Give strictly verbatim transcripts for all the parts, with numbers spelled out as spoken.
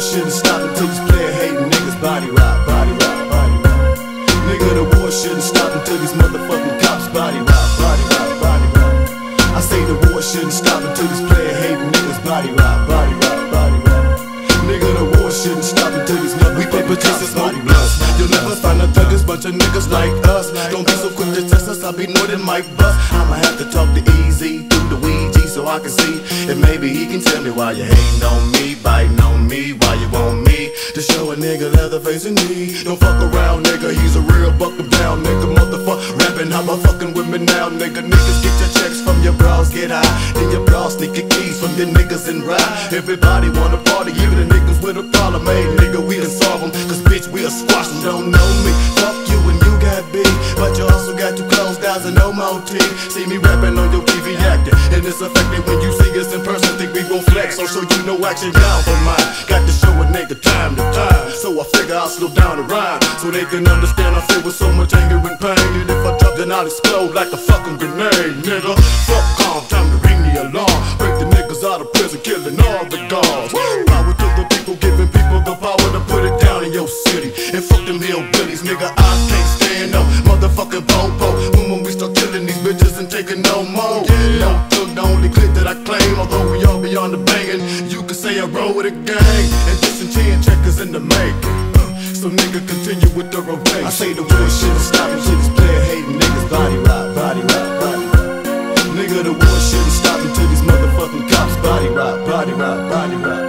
shouldn't stop until these player hating niggas body rock, body rock, body rock. Nigga, the war shouldn't stop until these motherfucking cops body rock, body rock, body rock. I say the war shouldn't stop until these player hating niggas body rock, body rock, body rock. Nigga, the war shouldn't stop until these motherfucking cops body rock. You'll never find a thuggish bunch of niggas like us. Don't be so quick to test us, I'll be more than Mike Bus. I'ma have to talk to Easy through the Ouija so I can see if maybe he can tell me why you hating on me, biting on me, why you want me to show a nigga Leatherface in me. Don't fuck around, nigga, he's a real buck him down, nigga. Motherfucker rapping, how about fucking with me now, nigga? Niggas get your checks from your bras, get high, then your bras sneak your keys from your niggas and ride. Everybody wanna party, even the niggas with a problem, hey nigga, we can solve them, cause bitch, we'll squash them. Don't know me, fuck you and you got B, but you also got two clothes, dials and no more T. See me rapping on your T V acting, and it's effective when you see us in person. Think we gon' flex, so show you no action down for mine. Got to show a nigga time to time, so I figure I'll slow down the rhyme, so they can understand I feel with so much anger and pain. And if I drop, then I'll explode like a fucking grenade, nigga. Fuck calm, time to ring the alarm. Break the niggas out of prison, killing all the guards. Power to the people, giving people the power to put it down in your city. And fuck them hillbillies, nigga, I can't stand no motherfucking popo. When, when we start killing these bitches and taking no more. No thug, the only clip that I claim. Although we all be on the banging, you can say I roll with a gang. And this and ten checkers in the making. So nigga, continue with the rotation. I say the war shouldn't stop until these player hating niggas body rock, body rock, body rock. Nigga, the war shouldn't stop until these motherfucking cops body rock, body rock, body rock.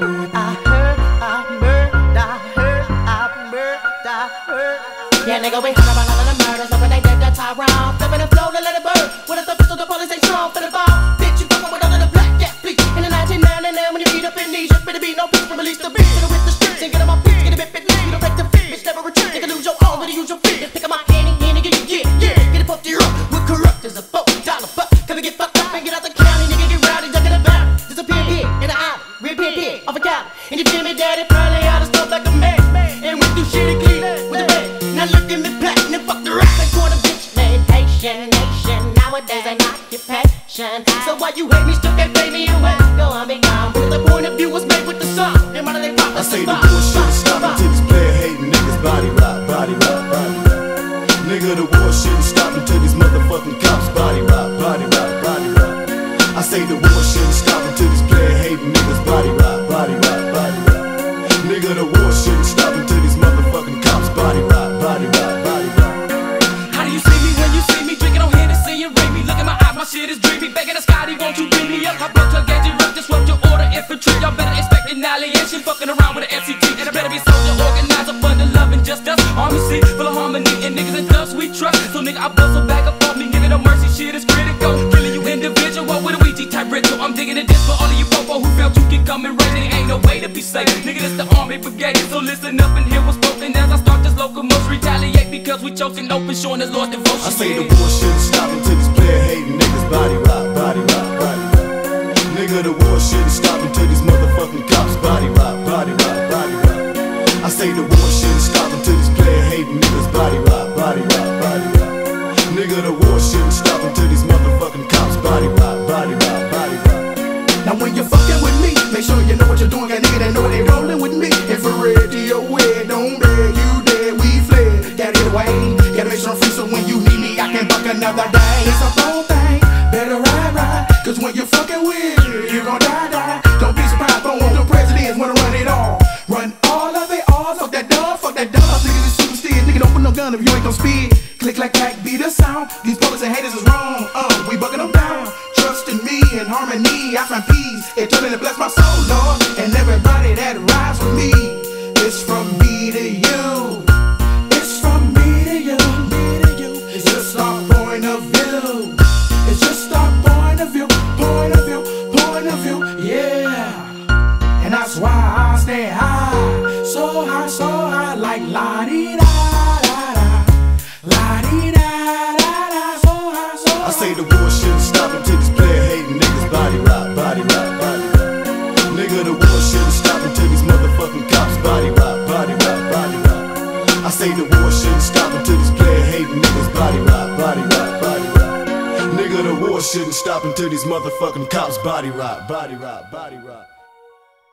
I heard, I murdered, I heard, I murdered, I heard. Yeah, nigga, we heard about all of the murders, but when they did the Tyrone, flipping the flow to let it burn. With a pistol, the police ain't strong for the ball. Bitch, you fucking with all of the black cat fleet. In the nineteen ninety-nine, when you beat up in these, you better be no bitch to release the beat. Get it with the streets and get on my bitch, get a bit bit lame. You don't break the fit, bitch, never return. Nigga, lose your arm, better use your feet. Pick up my hand, hand, nigga, yeah, yeah. Get it pumped, you're up. We're corrupt as a four dollar buck. Come and get fucked up and get out the county, nigga, get rowdy, duck in the valley. Disappear here in the alley, reappear here off a Cali. And you feel me, daddy, probably out of stuff like a man. And we do shit and clean with a bang. Now look at me platinum, fuck the rap. They want a bitch named Haitian nation. Nowadays an occupation. So why you hate me, still can't pay me away. Go on, be gone. Because the point of view was made with the song. And why do they pop? I say the war shouldn't stop until these player hating niggas body rock, body rock, body rock. Nigga, the war shouldn't stop until these motherfucking cops body rock, body rock, body rock. I say the war shouldn't stop until these player hating niggas body rock, body rock, body rock. Nigga, the war shouldn't stop until these motherfucking cops body rock, body rock, body rock. How do you see me when you see me drinking on Hennessy and ring me? Look at my eyes, my shit is dreamy. Begging the Scotty, won't you bring me up? I broke your gadget, rough, disrupt your order, infantry. Y'all better expect annihilation, fucking around with an S C T. And I better be soldier, organizer, fun to love and just us. Army C, full of harmony, and niggas and thugs we trust. So nigga, I bust a back up on me, nigga, no mercy, shit is critical. Killing you individual with a Ouija type ritual. I'm digging a disc for all of you popo who felt you can come and raid it. Ain't no way to be safe, nigga, this the army brigade. So listen up and hear what's spoken as I start this locomotion. Retaliate because we chosen open, showing his Lord's devotion. I say the war shouldn't stop until these player hating niggas body rock, body rock, body rock. Nigga, the war shouldn't stop until these motherfucking cops body rock, body rock, body rock. I say the war shouldn't stop until these player hating niggas body rock, body rock, body rock. Nigga, the war shouldn't stop until these motherfucking cops body rock, body rock, body rock. Now when you're fucking with me, make sure you know what you're doing. Got nigga that know they rolling with me. If we're ready, your way, don't beg, you dead, we fled. Gotta get away, gotta make sure I'm free so when you need me, I can buck another day. It's a whole thing, better ride, ride. Cause when you're fucking with, you're gon' die, die. Don't be surprised, don't want the presidents wanna run it all. Run all of it all, fuck that dog, fuck that dog. Niggas is super steer, nigga don't put no gun if you ain't gon' speed. Click like clack, be the sound. These police and haters is wrong, uh, we bucking them down. Trust in me and harmony, I find peace. Eternally to bless my soul, Lord. And everybody that rides with me. It's from me to you. It's from me to you. Me to you. It's just our point of view. It's just our point of view. Point of view. Point of view. Yeah. And that's why I stay high. So high, so high, like la-di-da. I say the war shouldn't stop until these player hating niggas body rock, body rock, body rock. Nigga, the war shouldn't stop until these motherfucking cops body rock, body rock, body rock. I say the war shouldn't stop until these player hating niggas body rock, body rock, body rock. Nigga, the war shouldn't stop until these motherfucking cops body rock, body rock, body rock.